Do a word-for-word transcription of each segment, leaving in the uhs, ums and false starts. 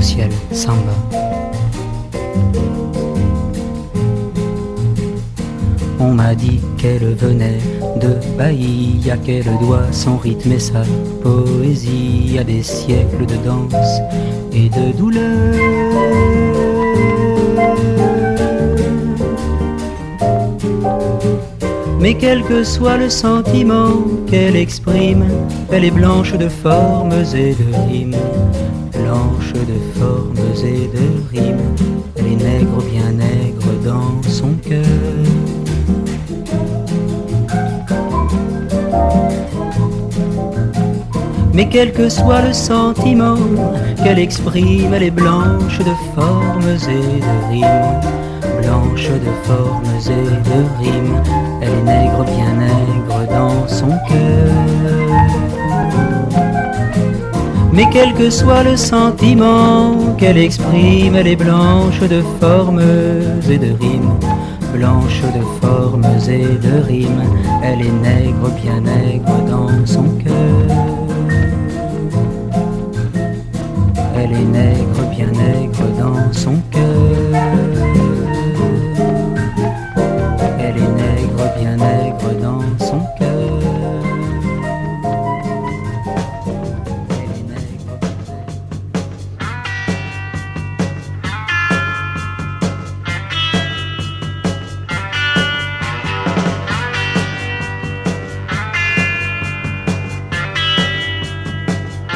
ciel, samba. On m'a dit qu'elle venait de Bahia, qu'elle doit son rythme et sa poésie à des siècles de danse et de douleur. Mais quel que soit le sentiment qu'elle exprime, elle est blanche de formes et de rimes. Blanche de formes et de rimes, elle est nègre, bien nègre dans son cœur. Mais quel que soit le sentiment qu'elle exprime, elle est blanche de formes et de rimes. Blanche de formes et de rimes, elle est nègre, bien nègre dans son cœur. Mais quel que soit le sentiment qu'elle exprime, elle est blanche de formes et de rimes. Blanche de formes et de rimes, elle est nègre, bien nègre dans son cœur. Elle est nègre, bien nègre dans son cœur. Elle est nègre, bien nègre dans son cœur. Elle est nègre, bien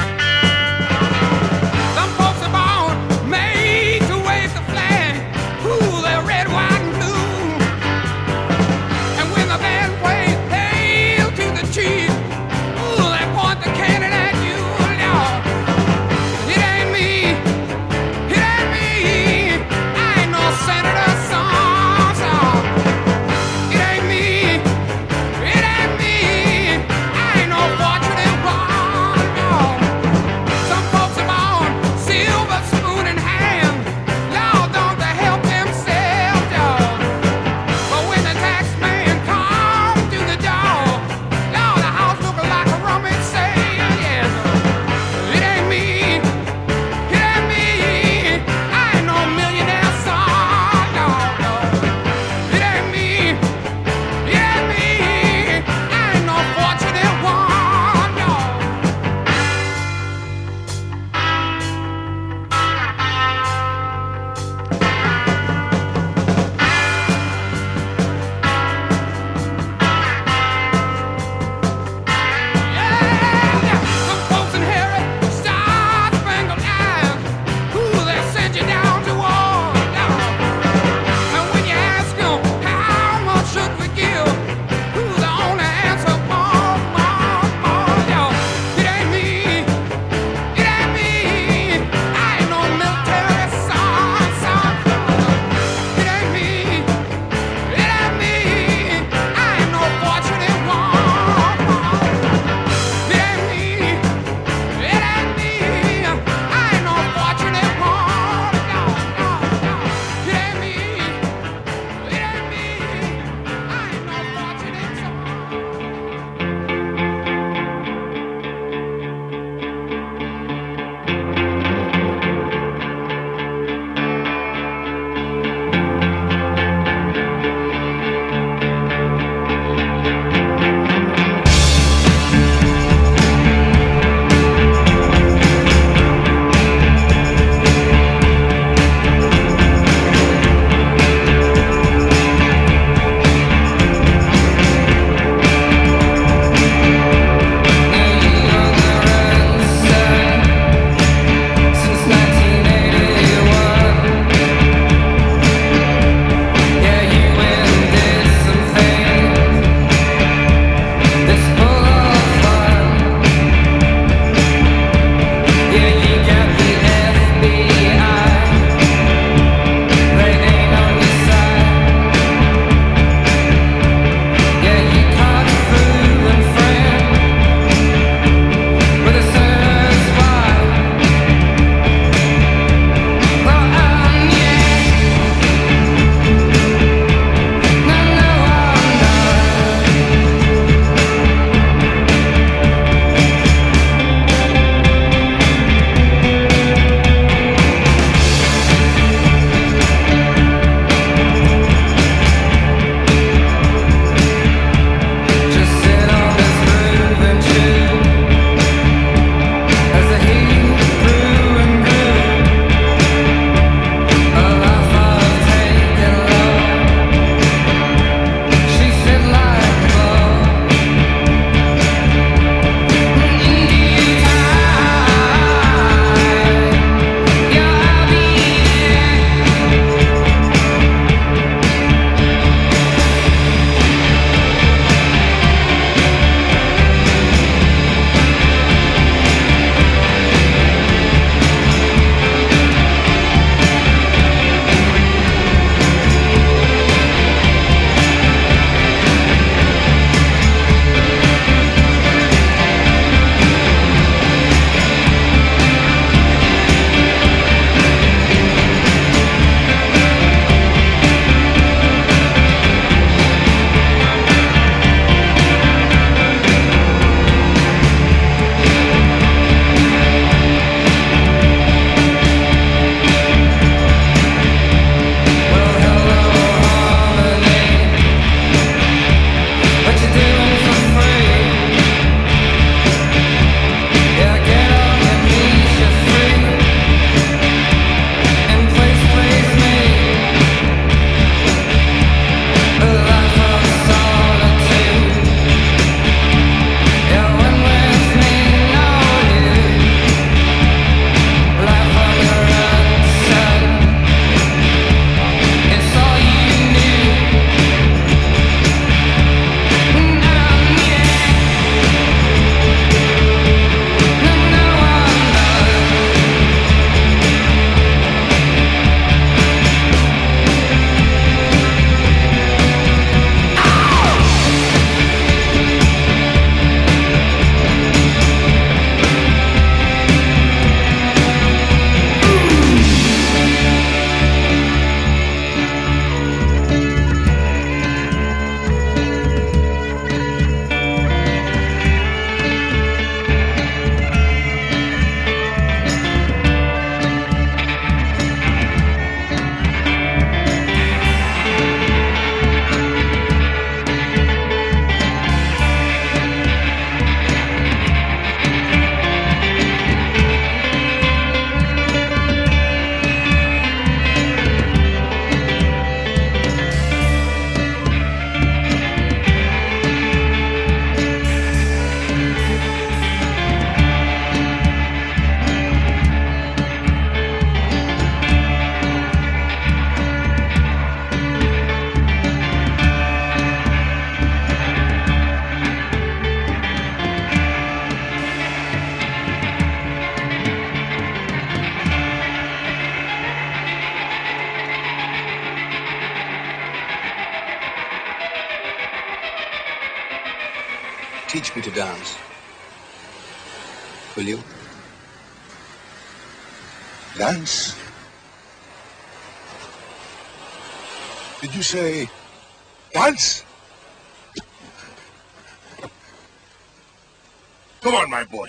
Some folks are born made to wave the flag. Ooh, teach me to dance. Will you? Dance? Did you say dance? Come on, my boy.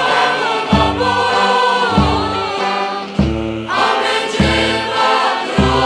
Amen.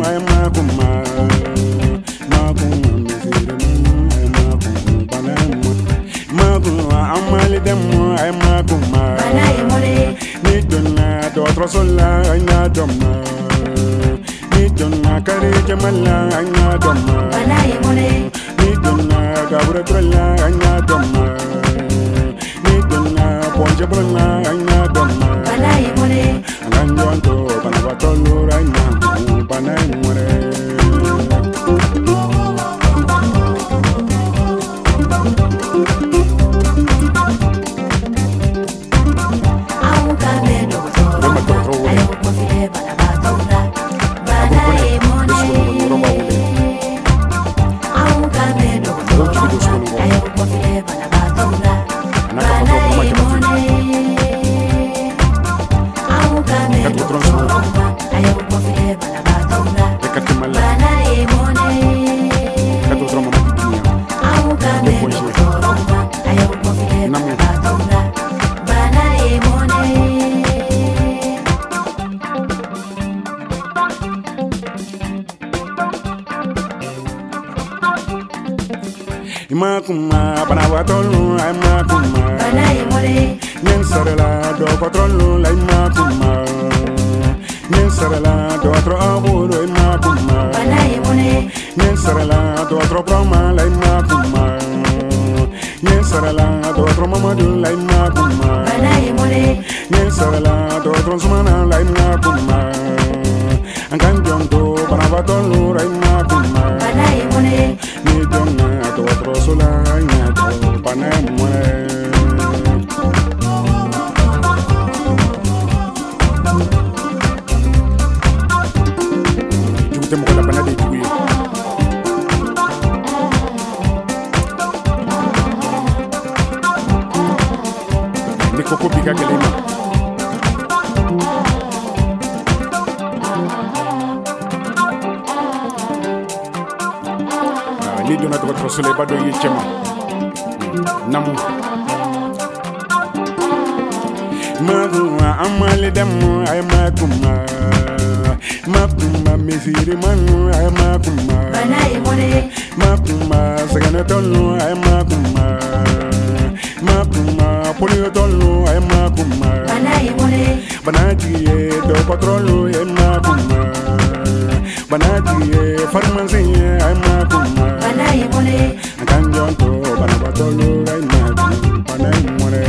ay makuma makuma mesire ay makuma banamo makuma amali demo ay makuma Banaye mone ni donna do otro sola ay na doma ni donna kare jamala ay na doma Banaye mone ni donna gabura trolla ay na doma ni donna ponje brona ay na doma Banaye mone anganjonto banabatolo ay na banaye mone Makuma banabatolo ay makuma Banaye mone nyen sarala do patrolo ay makuma nyen sarala do otro abuelo ay makuma Banaye mone nyen sarala do otro broma ay makuma nyen sarala do otro mamadu ay makuma Banaye mone nyen sarala do otro sumana ay makuma anganjonto banabatolo ay makuma Banaye mone ni donna do otro sola nya do panemo jugte mo la banade juye ni koko bika gelema ni donna do otro sola ba do yechema namu makuma amali demo ay makuma makuma mesire manu ay makuma Banaye mone makuma sagana tolu ay makuma makuma polio tolu ay makuma Banaye mone banaji do patrolu ay makuma banaji farmasi ay makuma Banaye mone kanjonto banabatolo ay makuma panay more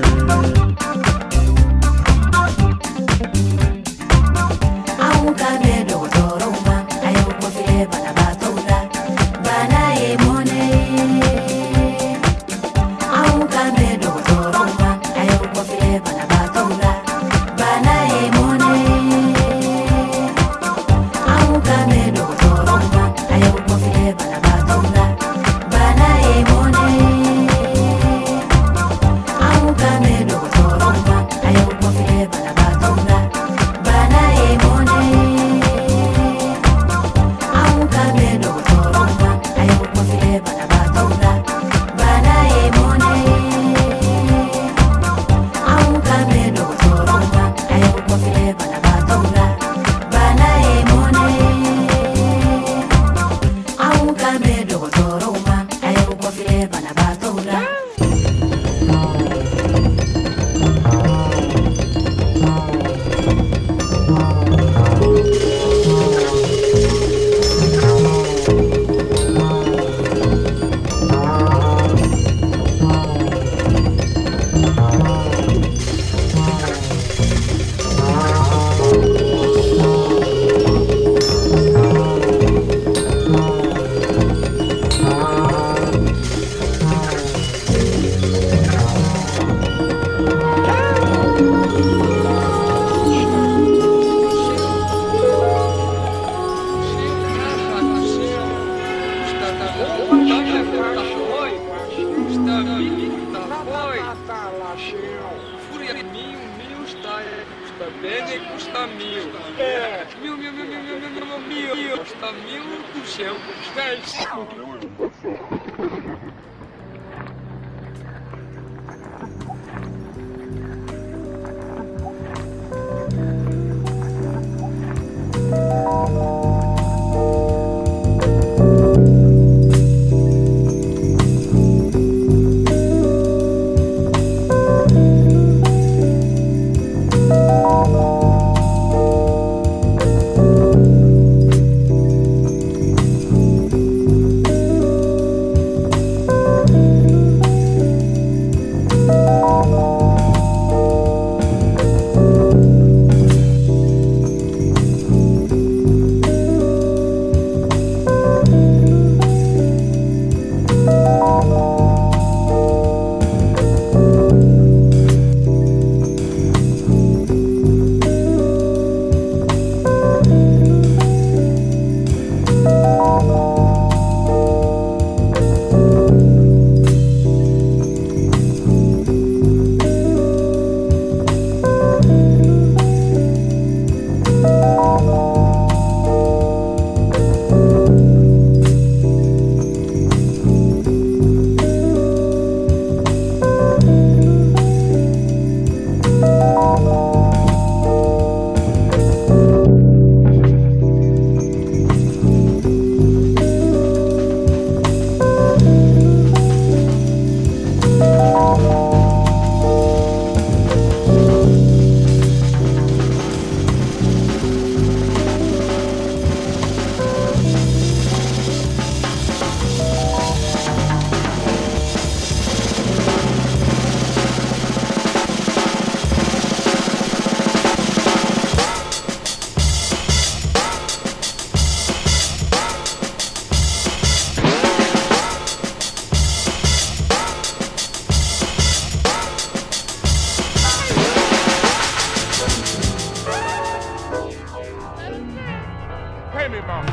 Bene custa mil. É. Mil, mil, mil, mil, mil, mil, mil, mil, mil. Custa mil, duzentos, dez.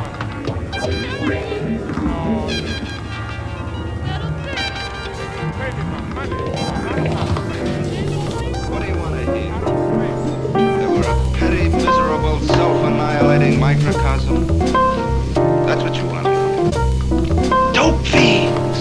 What do you want to hear? That we're a petty, miserable, self-annihilating microcosm? That's what you want to hear. Dope fiends!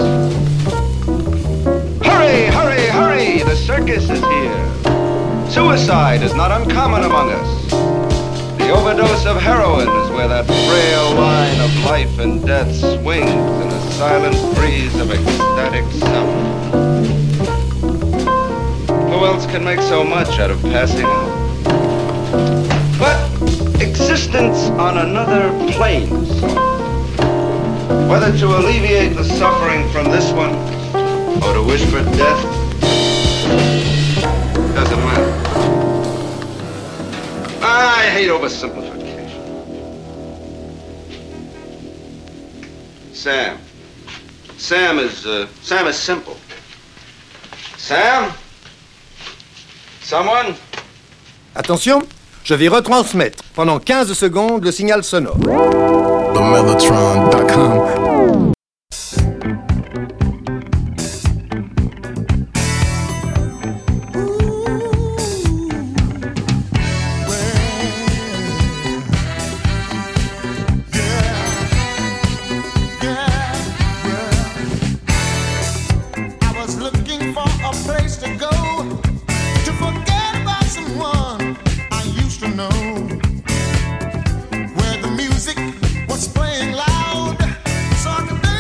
Hurry, hurry, hurry! The circus is here. Suicide is not uncommon among us. The overdose of heroin is where that frail line of life and death swings in a silent breeze of ecstatic self. Who else can make so much out of passing out? But existence on another plane, so whether to alleviate the suffering from this one or to wish for death, doesn't matter. I hate oversimplification. Sam. Sam is, uh, Sam is simple. Sam? Someone? Attention, je vais retransmettre pendant quinze secondes le signal sonore. the mellotron dot com Where the music was playing loud, so I could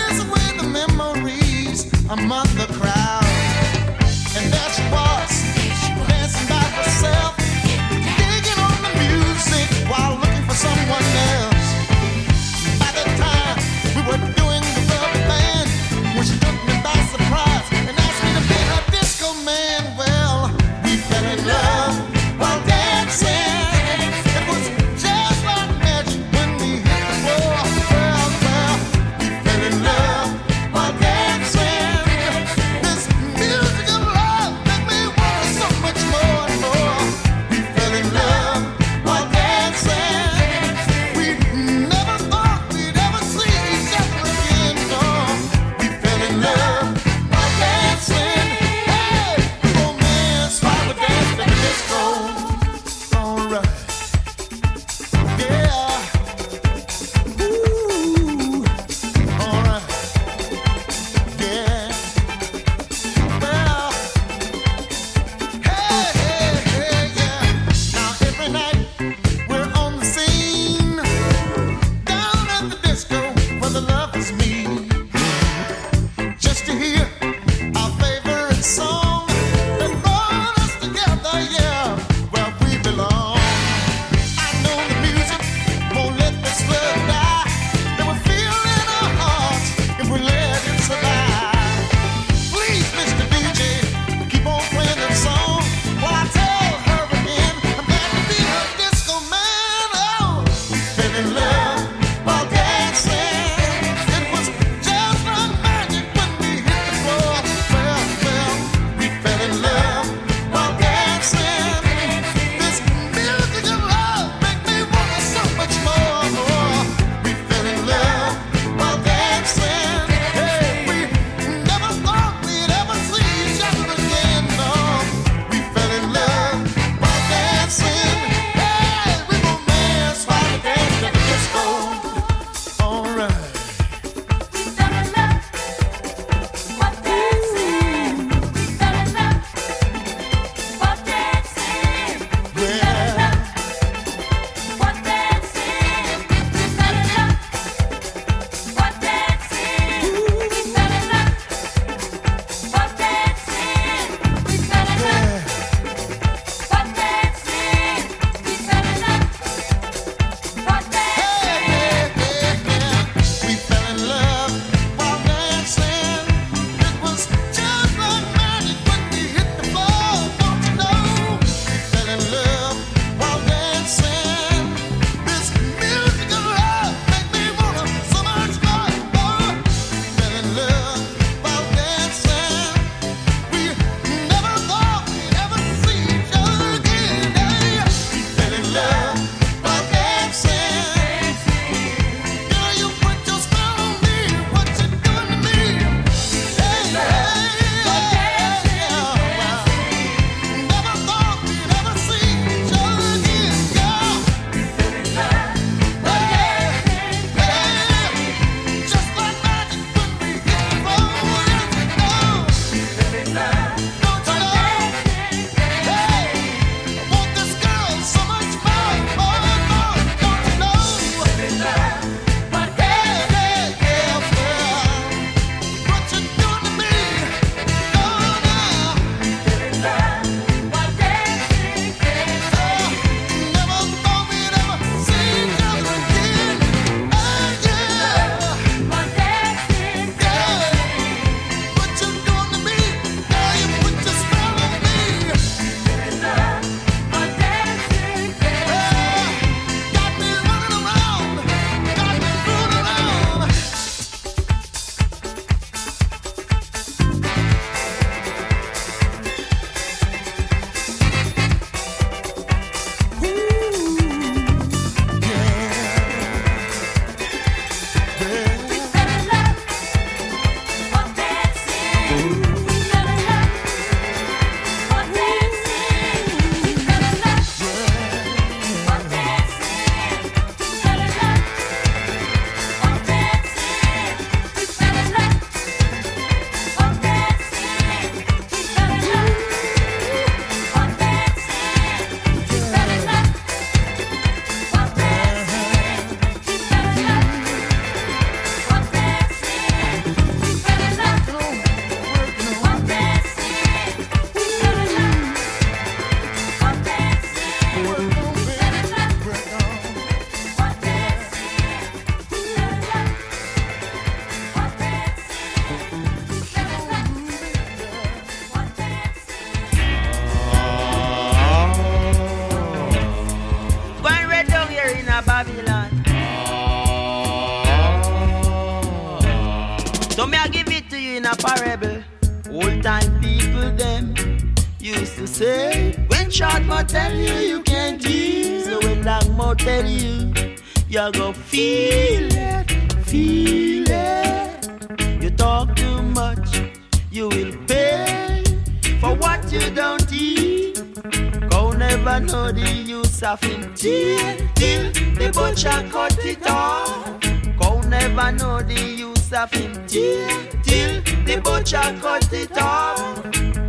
parable. Old time people them used to say, when short mouth tell you you can't hear, so when long mouth tell you, you go feel it, feel it. You talk too much, you will pay for what you don't eat. Go never know the use of him till, till the butcher cut it off. Go never know the use of him till, till the butcher cut it off.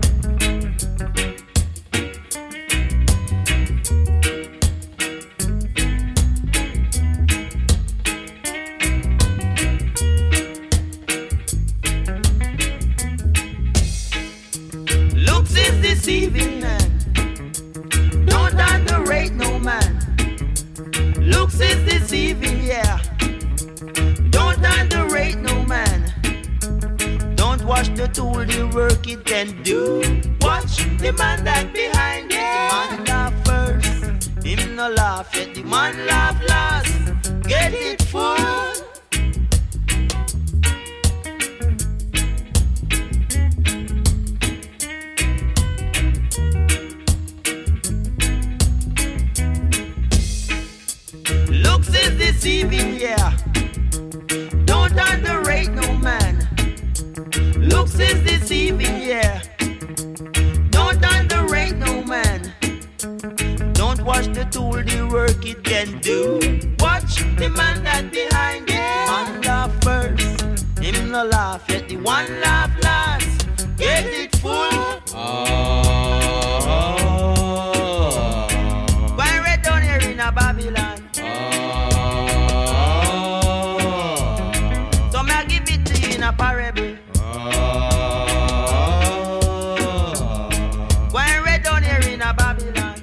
Looks is deceiving, man. Don't underrate no man. Looks is deceiving, yeah. Don't underrate no man. Don't watch the tool, the work it can do. Watch the man that behind it. The man laugh first, him no laugh yet. The man laugh last, get it full. Looks is deceiving, yeah. Don't underrate no man. Looks is deceiving, yeah. Don't underrate no man. Don't watch the tool, the work it can do. Watch the man that behind it. Man laugh first, him no laugh yet. The one laugh last, get it full. Ah. Why red down here in a Babylon? A parable. Why red down here in a Babylon?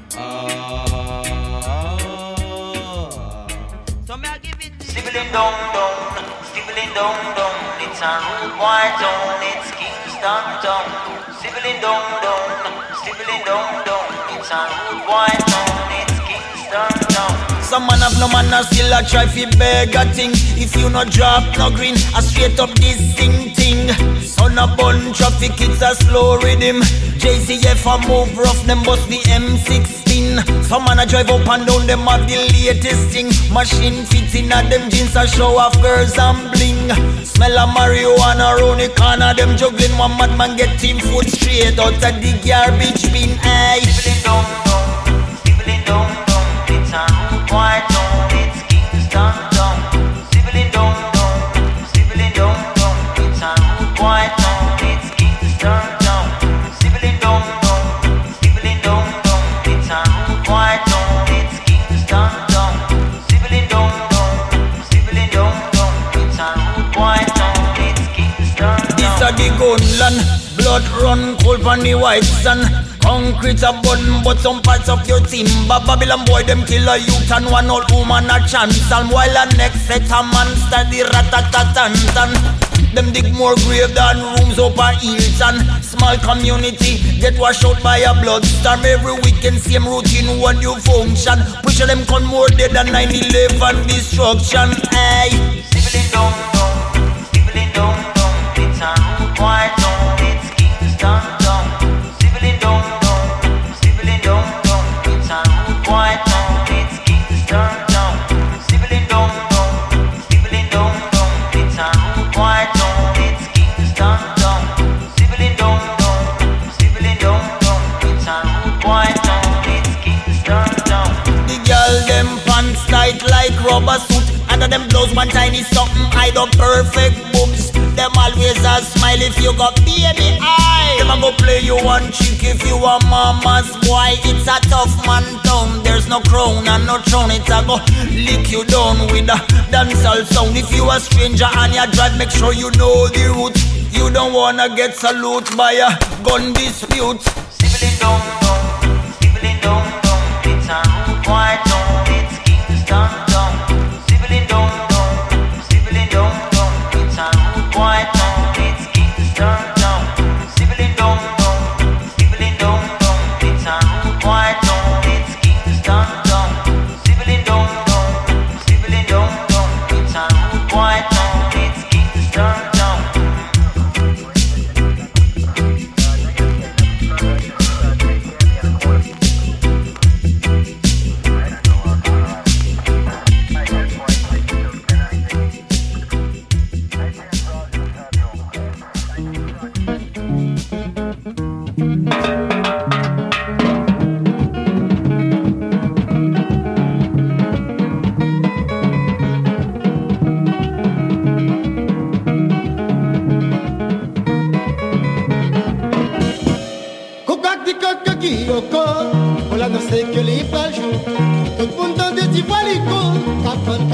So me I give it to you. Stibbling down, down, stibbling down, down. It's a rude boy town, it's Kingston town. Stibbling down, down, stibbling down, down. It's a rude boy town, it's Kingston town. Some man have no man and still a try fi beg a thing. If you no drop no green, a straight up this sing ting. Son a bun traffic, it's a slow rhythm. J C F a move rough, them bust the M sixteen. Some man a drive up and down, them have the latest thing. Machine fits in a them jeans a show off girls and bling. Smell a marijuana round the corner, them juggling. One madman get team food straight out of the garbage bin. Aye. Stibbling down, down, stibbling down, down. It's a rude boy town, it's Kingston town. Stibbling down, down, stibbling down, down. It's a rude boy town, it's Kingston town. Stibbling down, down, stibbling down, down. It's a rude boy town, it's Kingston town. Stibbling down, down, stibbling down, down. It's a rude boy town, it's Kingston town. This a the gunland, blood run cold on the white sun. Concrete a button, but some parts of your team. But Babylon boy, them kill a youth and one old woman a chance. And while a next set a man study rat-a-tat-tan-tan. Them dig more grave than rooms up a Hilton. Small community get washed out by a bloodstorm. Every weekend same routine, one new function. Push them con more dead than nine eleven destruction. Aye. Stibbling down, down, stibbling down, down. It's a rude boy town, it's Kingston town. Stibbling down, down, stibbling down, down. It's a rude boy town, it's Kingston town. Stibbling down, down, stibbling down, down. It's a rude boy town, it's Kingston town. Stibbling down, down, stibbling down, down. It's a rude boy town, it's Kingston town. The girl them pants tight like rubber suit. Under them blouse one tiny something hide up perfect boobs. Them always a smile if you got baby eye. Them a go play you one chick if you a mama's boy. It's a tough man town. There's no crown and no throne. It's a go lick you down with a dancehall sound. If you a stranger and you drive, make sure you know the route. You don't wanna get salute by a gun dispute. Stibbling down, down, stibbling down, down. It's a rude boy town, it's Kingston town. Stibbling down, down, stibbling down, down. It's a rude boy town, it's Kingston town. Stibbling down, down, stibbling down, down. It's a rude boy town, it's Kingston town. Stibbling down, down, stibbling down, down. It's a rude boy town, it's Kingston town.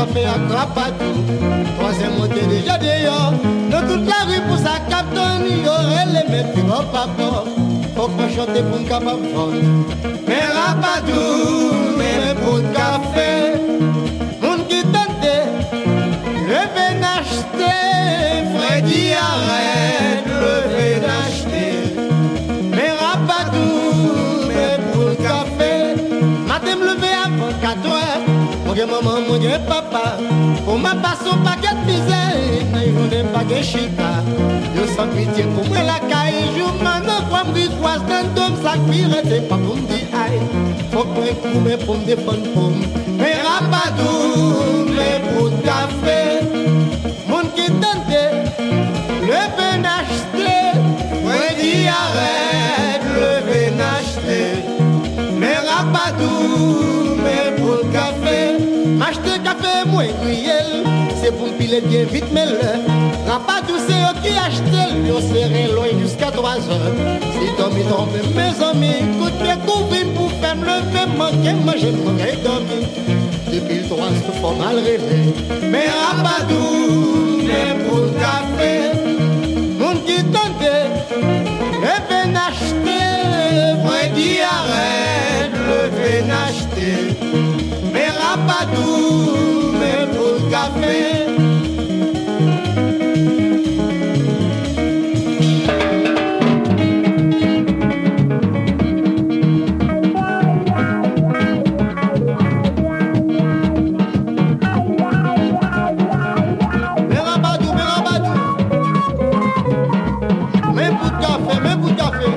café à Crapatou. Troisième montée déjà dehors. Dans toute la rue pour sa captonne, il y aurait les mêmes plus grands papas. Faut qu'on chante pour me capable de vendre. Mais Rapatou, mais pour le café, mon qui tentait, le vin acheter, Freddy arrête, le vin acheter. Mais Rapatou, mais pour le café, matin me lever avant quatre heures. Mon Dieu maman, mon Dieu papa, pour ma passe au paquet de misère, je n'ai pas de chica. Je sens pitié pour moi la caille, je m'en crois me croise d'un dôme, ça cuire, c'est pas pour me dire aïe. Faut que je trouve pour me défendre pour me. Mais Rapatou, mais pour le café, mon qui tentait, le vin acheter, Freddy arrête, le vin acheter. Mais Rapatou, mais pour le café, m'acheter café moins gruyel, c'est pour piler bien vite mais le Rapatou c'est eux qui achètent, ils serré loin jusqu'à trois heures. Si t'as mis tombé mes amis, écoute découvrir pour faire me lever, manquer, manger, manger, dormir. Depuis le trois c'est pas mal rêvé. Mais Rapatou, mais pour le café, mon qui tentait, le vin acheter, Freddy arrête, le vin acheter. Mais Rapatou, mais pour le café. Mais Rapatou, mais Rapatou, mais pour le café, mais pour le café.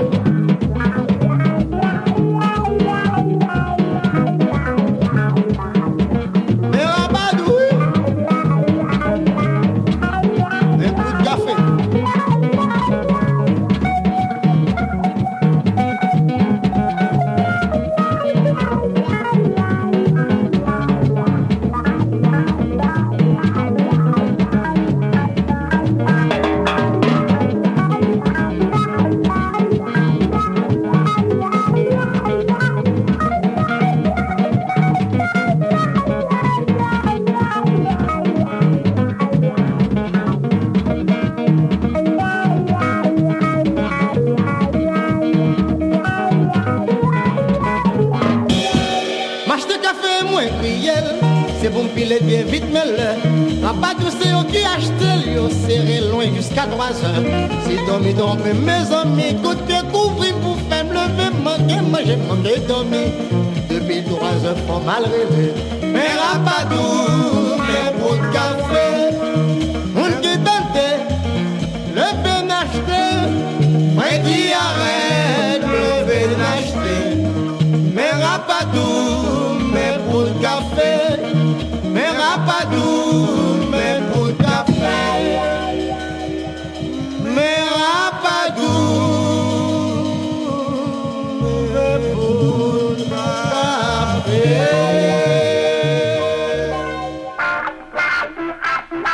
C'est pour me piler bien vite, mais le Rapatou c'est eux qui achètent, ils serré loin jusqu'à trois heures. Si dormi, dormi, mes amis, côté couvrir pour faire me lever, manger, manger, manger, dormir. Depuis trois heures, faut mal rêver. Mais Rapatou, mais pour le café, on qui tentait, le vin acheter, Freddy arrête, le vin acheter. Mais Rapatou, mais pour le café, mais Rapatou, mais pour le café, mais Rapatou, mais pour le café.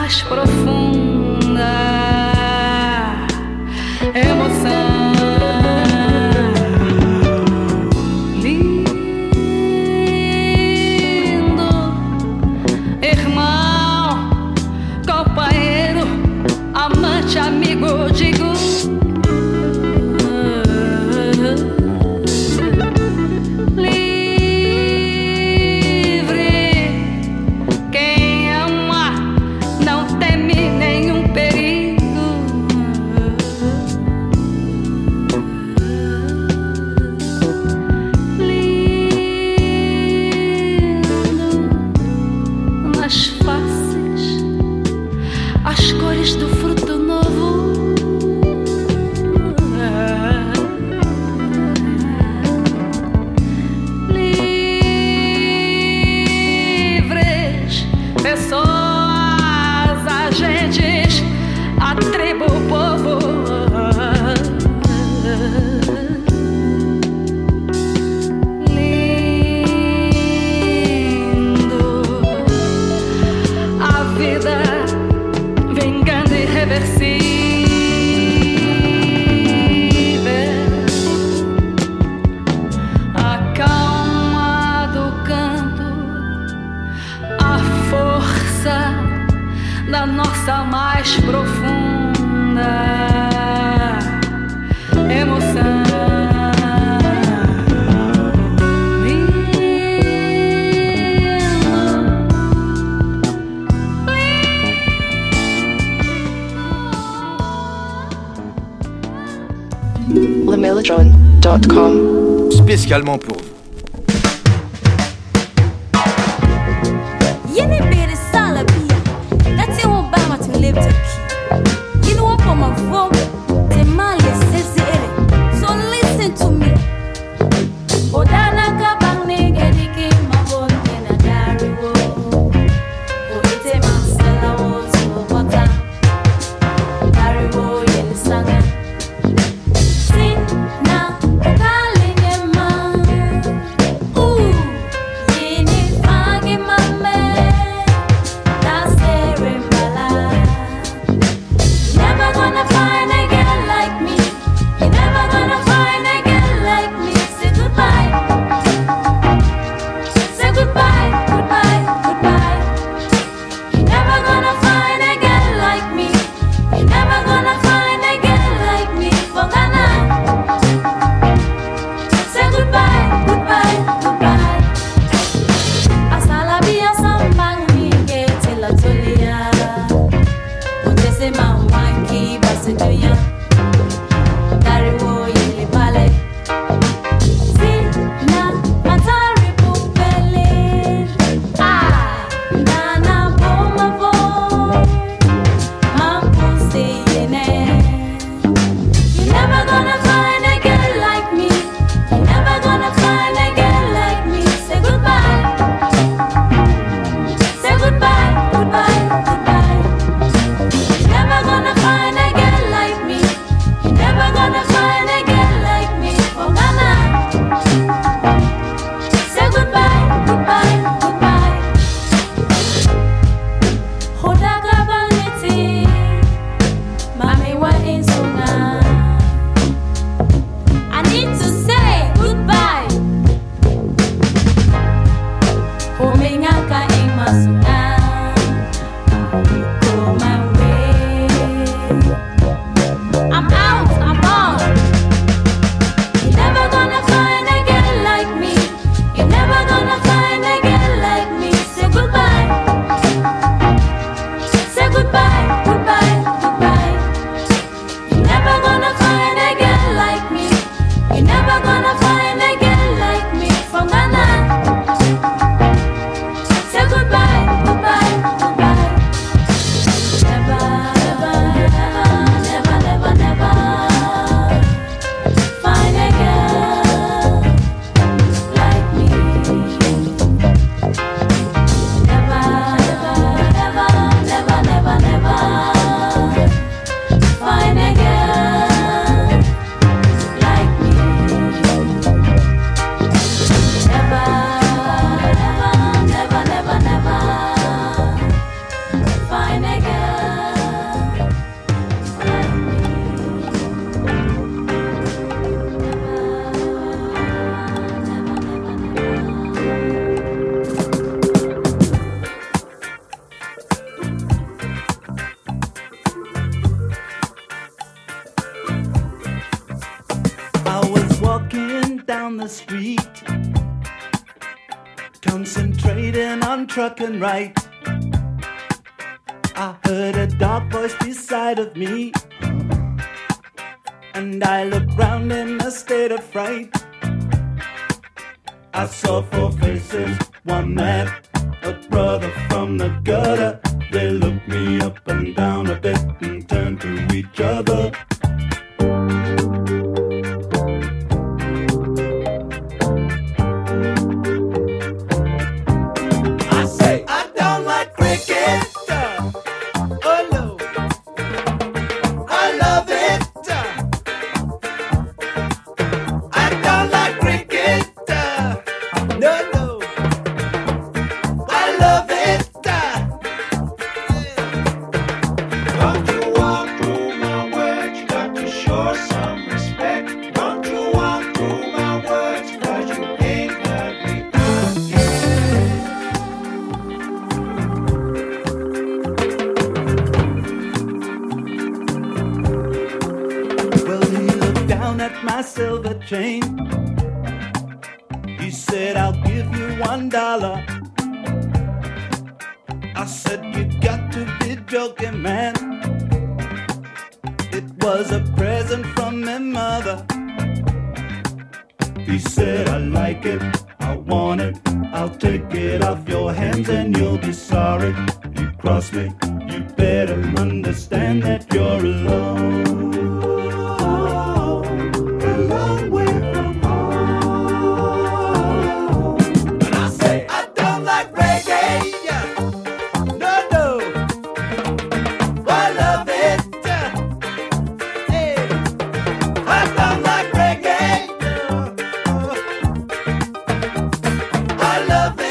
mais profunda emoção. Amigo, digo, livre. Quem ama não teme nenhum perigo. Lindo nas faces, as cores do fruto novo. Pessoas, agentes, a tribo, o povo. Lindo, a vida vingando irreversível. A calma do canto, a força da nossa mais profunda emoção. le mellotron dot com. Spécialement pour vous. Sing now, calling your mom. concentrating on trucking right. I heard a dark voice beside of me, and I looked round in a state of fright. I saw four faces, one man, a brother from the gutter. They looked me up and down a bit and turned to each other. I say, I don't like cricket. Oh no, I love it. I don't like cricket. No, no, I love it. Don't you walk through my words, you got to show some respect. Don't you walk through my words, cause you ain't heard me out yet. Well, he looked down at my silver chain. He said, I'll give you one dollar. I said, you got to be joking, man. It was a present from my mother. He said, I like it, I want it, I'll take it off your hands and you'll be sorry. You cross me, you better understand that you're alone. A long way from home. And I say, I don't like reggae. No, no, I love it. Hey, I don't like reggae. I love it.